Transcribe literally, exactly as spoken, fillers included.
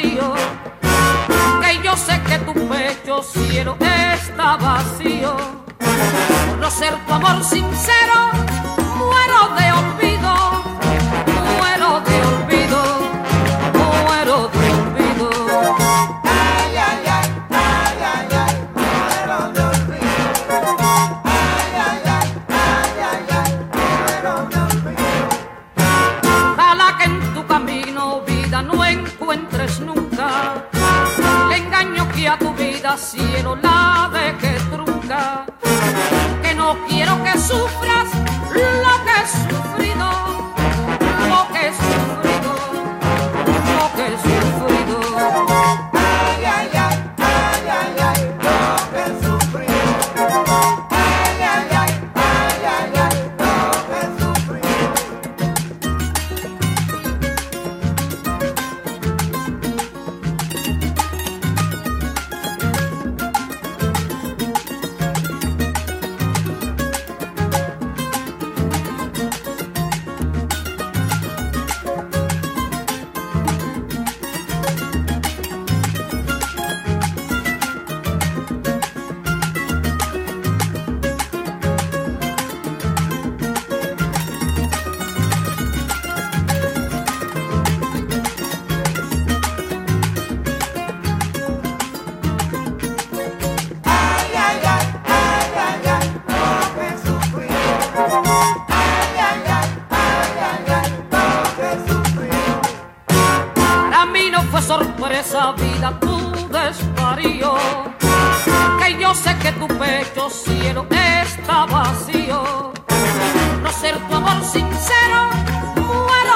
desvarío, que yo sé que tu pecho cielo está vacío. Por no ser tu amor sincero, muero de olvido, muero de olvido, muero de olvido. Ay, ay, ay, ay, ay, ay, muero de olvido. Ay, ay, ay, ay, ay, ay, muero de olvido. Ojalá que en tu camino, vida, no encuentres nunca el engaño que a tu vida, cielo, la deje trunca. Que no quiero que sufras lo que he sufrido, lo que he sufrido, lo que he sufrido. Ay, ay, ay, ay, ay, ay, lo que he sufrido. Ay, ay, ay, ay, ay, ay, lo que he sufrido. Ay, ay, ay, ay, ay, ay, lo que he sufrido. Ay, ay, ay, ay, ay, ay, lo que he sufrido. Para mí no fue sorpresa, vida, tu desvarío, que yo sé que tu pecho, cielo, está vacío. No ser tu amor sincero, muero